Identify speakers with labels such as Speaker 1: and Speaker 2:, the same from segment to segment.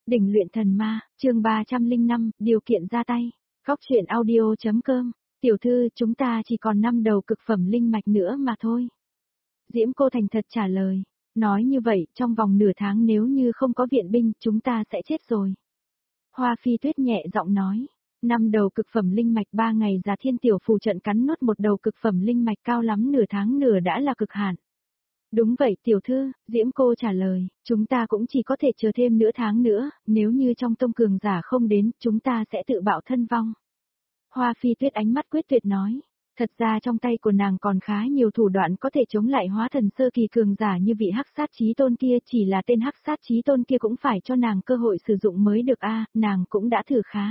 Speaker 1: Đỉnh luyện thần ma, chương 305, điều kiện ra tay. Góc truyện audio.com. Tiểu thư, chúng ta chỉ còn 5 đầu cực phẩm linh mạch nữa mà thôi. Diễm Cô thành thật trả lời. Nói như vậy, trong vòng nửa tháng nếu như không có viện binh, chúng ta sẽ chết rồi. Hoa Phi Tuyết nhẹ giọng nói. 5 đầu cực phẩm linh mạch 3 ngày Già Thiên Tiểu phù trận cắn nuốt một đầu cực phẩm linh mạch cao lắm nửa tháng nửa đã là cực hạn. Đúng vậy tiểu thư, Diễm Cô trả lời, chúng ta cũng chỉ có thể chờ thêm nửa tháng nữa, nếu như trong tông cường giả không đến, chúng ta sẽ tự bạo thân vong. Hoa Phi Tuyết ánh mắt quyết tuyệt nói, thật ra trong tay của nàng còn khá nhiều thủ đoạn có thể chống lại hóa thần sơ kỳ cường giả như vị hắc sát chí tôn kia, chỉ là tên hắc sát chí tôn kia cũng phải cho nàng cơ hội sử dụng mới được a, nàng cũng đã thử khá.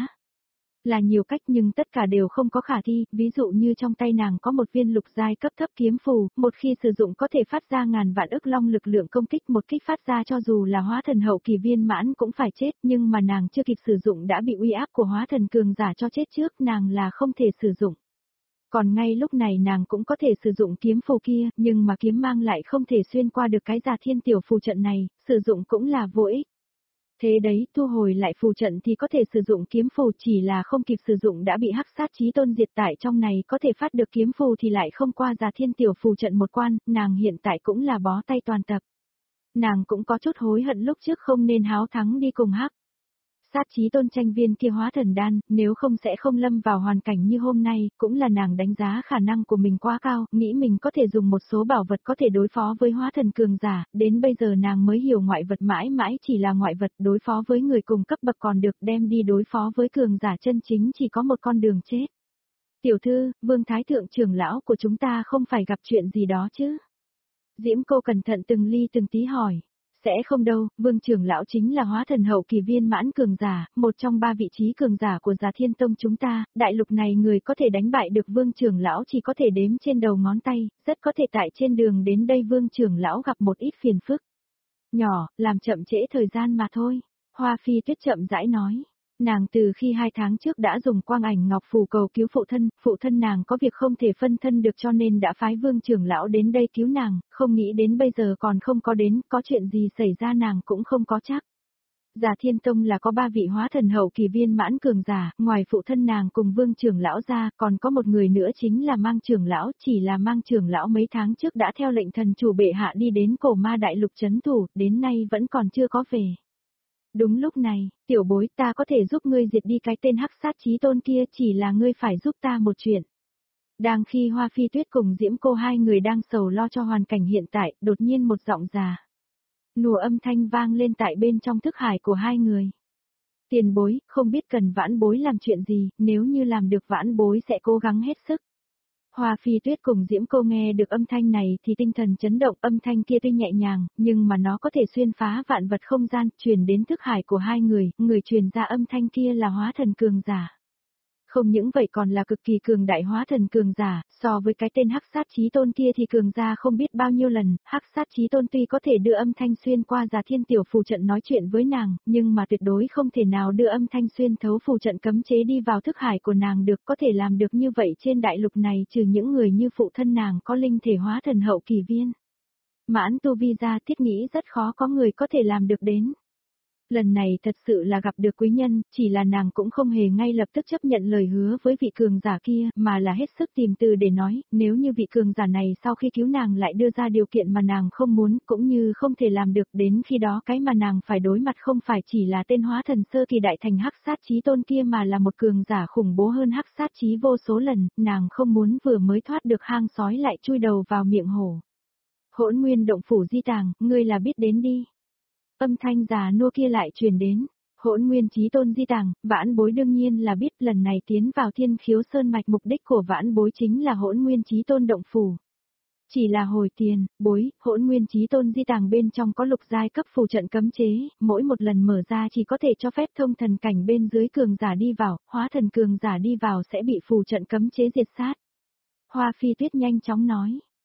Speaker 1: Là nhiều cách nhưng tất cả đều không có khả thi, ví dụ như trong tay nàng có một viên lục giai cấp thấp kiếm phù, một khi sử dụng có thể phát ra ngàn vạn ức long lực lượng công kích, một kích phát ra cho dù là hóa thần hậu kỳ viên mãn cũng phải chết, nhưng mà nàng chưa kịp sử dụng đã bị uy áp của hóa thần cường giả cho chết trước, nàng là không thể sử dụng. Còn ngay lúc này nàng cũng có thể sử dụng kiếm phù kia, nhưng mà kiếm mang lại không thể xuyên qua được cái Già Thiên Tiểu phù trận này, sử dụng cũng là vô ích. Thế đấy, thu hồi lại phù trận thì có thể sử dụng kiếm phù, chỉ là không kịp sử dụng đã bị hắc sát chí tôn diệt tại trong này, có thể phát được kiếm phù thì lại không qua Già Thiên Tiểu phù trận một quan, nàng hiện tại cũng là bó tay toàn tập. Nàng cũng có chút hối hận lúc trước không nên háo thắng đi cùng hắc sát chí tôn tranh viên kia hóa thần đan, nếu không sẽ không lâm vào hoàn cảnh như hôm nay, cũng là nàng đánh giá khả năng của mình quá cao, nghĩ mình có thể dùng một số bảo vật có thể đối phó với hóa thần cường giả, đến bây giờ nàng mới hiểu ngoại vật mãi mãi chỉ là ngoại vật, đối phó với người cùng cấp bậc còn được, đem đi đối phó với cường giả chân chính chỉ có một con đường chết. Tiểu thư, Vương Thái Thượng trưởng lão của chúng ta không phải gặp chuyện gì đó chứ? Diễm Cô cẩn thận từng ly từng tí hỏi. Sẽ không đâu, Vương trưởng lão chính là hóa thần hậu kỳ viên mãn cường giả, một trong 3 vị trí cường giả của Già Thiên Tông chúng ta, đại lục này người có thể đánh bại được Vương trưởng lão chỉ có thể đếm trên đầu ngón tay, rất có thể tại trên đường đến đây Vương trưởng lão gặp một ít phiền phức. Nhỏ, làm chậm trễ thời gian mà thôi. Hoa Phi Tuyết chậm rãi nói. Nàng từ khi 2 tháng trước đã dùng quang ảnh ngọc phù cầu cứu phụ thân nàng có việc không thể phân thân được cho nên đã phái Vương trưởng lão đến đây cứu nàng, không nghĩ đến bây giờ còn không có đến, có chuyện gì xảy ra nàng cũng không có chắc. Già Thiên Tông là có 3 vị hóa thần hậu kỳ viên mãn cường giả, ngoài phụ thân nàng cùng Vương trưởng lão ra, còn có một người nữa chính là Mang trưởng lão, chỉ là Mang trưởng lão mấy tháng trước đã theo lệnh thần chủ bệ hạ đi đến cổ ma đại lục trấn thủ, đến nay vẫn còn chưa có về. Đúng lúc này, tiểu bối, ta có thể giúp ngươi diệt đi cái tên hắc sát chí tôn kia, chỉ là ngươi phải giúp ta một chuyện. Đang khi Hoa Phi Tuyết cùng Diễm Cô hai người đang sầu lo cho hoàn cảnh hiện tại, đột nhiên một giọng già nùa âm thanh vang lên tại bên trong thức hải của hai người. Tiền bối, không biết cần vãn bối làm chuyện gì, nếu như làm được vãn bối sẽ cố gắng hết sức. Hoa Phi Tuyết cùng Diễm Cô nghe được âm thanh này thì tinh thần chấn động, âm thanh kia tuy nhẹ nhàng, nhưng mà nó có thể xuyên phá vạn vật không gian, truyền đến thức hải của hai người truyền ra âm thanh kia là hóa thần cường giả. Không những vậy còn là cực kỳ cường đại hóa thần cường giả, so với cái tên hắc sát chí tôn kia thì cường gia không biết bao nhiêu lần, hắc sát chí tôn tuy có thể đưa âm thanh xuyên qua Già Thiên Tiểu phù trận nói chuyện với nàng, nhưng mà tuyệt đối không thể nào đưa âm thanh xuyên thấu phù trận cấm chế đi vào thức hải của nàng được, có thể làm được như vậy trên đại lục này trừ những người như phụ thân nàng có linh thể hóa thần hậu kỳ viên mãn tu vi ra, thiết nghĩ rất khó có người có thể làm được đến. Lần này thật sự là gặp được quý nhân, chỉ là nàng cũng không hề ngay lập tức chấp nhận lời hứa với vị cường giả kia, mà là hết sức tìm từ để nói, nếu như vị cường giả này sau khi cứu nàng lại đưa ra điều kiện mà nàng không muốn, cũng như không thể làm được, đến khi đó cái mà nàng phải đối mặt không phải chỉ là tên hóa thần sơ kỳ đại thành hắc sát chí tôn kia mà là một cường giả khủng bố hơn hắc sát chí vô số lần, nàng không muốn vừa mới thoát được hang sói lại chui đầu vào miệng hổ. Hỗn Nguyên Động Phủ Di Tàng, ngươi là biết đến đi. Âm thanh già nua kia lại truyền đến, Hỗn Nguyên Chí Tôn Di Tàng, vãn bối đương nhiên là biết, lần này tiến vào Thiên Khiếu Sơn mạch mục đích của vãn bối chính là Hỗn Nguyên Chí Tôn động phủ. Chỉ là hồi tiền, bối, Hỗn Nguyên Chí Tôn Di Tàng bên trong có lục giai cấp phù trận cấm chế, mỗi một lần mở ra chỉ có thể cho phép thông thần cảnh bên dưới cường giả đi vào, hóa thần cường giả đi vào sẽ bị phù trận cấm chế diệt sát. Hoa Phi Tuyết nhanh chóng nói.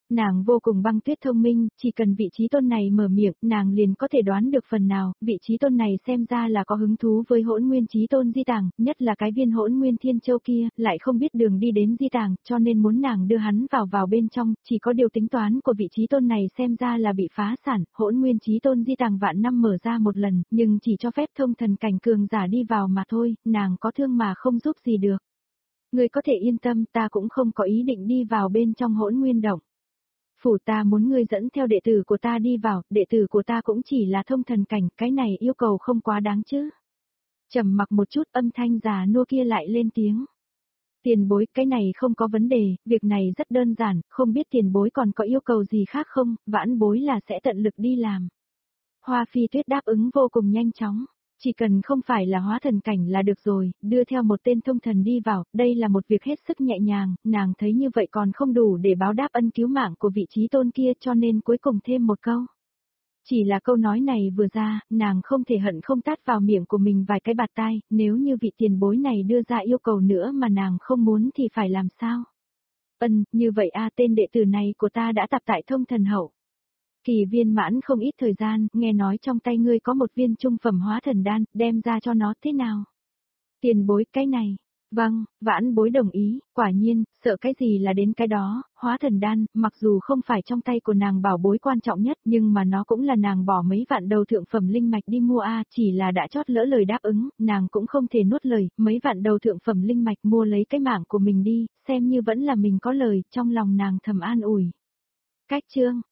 Speaker 1: Nàng vô cùng băng tuyết thông minh, chỉ cần vị trí tôn này mở miệng, nàng liền có thể đoán được phần nào, vị trí tôn này xem ra là có hứng thú với hỗn nguyên trí tôn di tàng, nhất là cái viên hỗn nguyên thiên châu kia, lại không biết đường đi đến di tàng, cho nên muốn nàng đưa hắn vào bên trong, chỉ có điều tính toán của vị trí tôn này xem ra là bị phá sản, hỗn nguyên trí tôn di tàng vạn năm mở ra một lần, nhưng chỉ cho phép thông thần cảnh cường giả đi vào mà thôi, nàng có thương mà không giúp gì được. Ngươi có thể yên tâm, ta cũng không có ý định đi vào bên trong hỗn nguyên động. Phủ ta muốn ngươi dẫn theo đệ tử của ta đi vào, đệ tử của ta cũng chỉ là thông thần cảnh, cái này yêu cầu không quá đáng chứ. Trầm mặc một chút, âm thanh già nua kia lại lên tiếng. Tiền bối, cái này không có vấn đề, việc này rất đơn giản, không biết tiền bối còn có yêu cầu gì khác không, vãn bối là sẽ tận lực đi làm. Hoa Phi Tuyết đáp ứng vô cùng nhanh chóng. Chỉ cần không phải là hóa thần cảnh là được rồi, đưa theo một tên thông thần đi vào, đây là một việc hết sức nhẹ nhàng, nàng thấy như vậy còn không đủ để báo đáp ân cứu mạng của vị trí tôn kia cho nên cuối cùng thêm một câu. Chỉ là câu nói này vừa ra, nàng không thể hận không tát vào miệng của mình vài cái bạt tai, nếu như vị tiền bối này đưa ra yêu cầu nữa mà nàng không muốn thì phải làm sao? Như vậy tên đệ tử này của ta đã tập tại thông thần hậu. Kỳ viên mãn không ít thời gian, nghe nói trong tay ngươi có một viên trung phẩm hóa thần đan, đem ra cho nó thế nào? Tiền bối cái này. Vâng, vãn bối đồng ý, quả nhiên, sợ cái gì là đến cái đó, hóa thần đan, mặc dù không phải trong tay của nàng bảo bối quan trọng nhất nhưng mà nó cũng là nàng bỏ mấy vạn đầu thượng phẩm linh mạch đi mua chỉ là đã chót lỡ lời đáp ứng, nàng cũng không thể nuốt lời, mấy vạn đầu thượng phẩm linh mạch mua lấy cái mạng của mình đi, xem như vẫn là mình có lời, trong lòng nàng thầm an ủi. Cách chương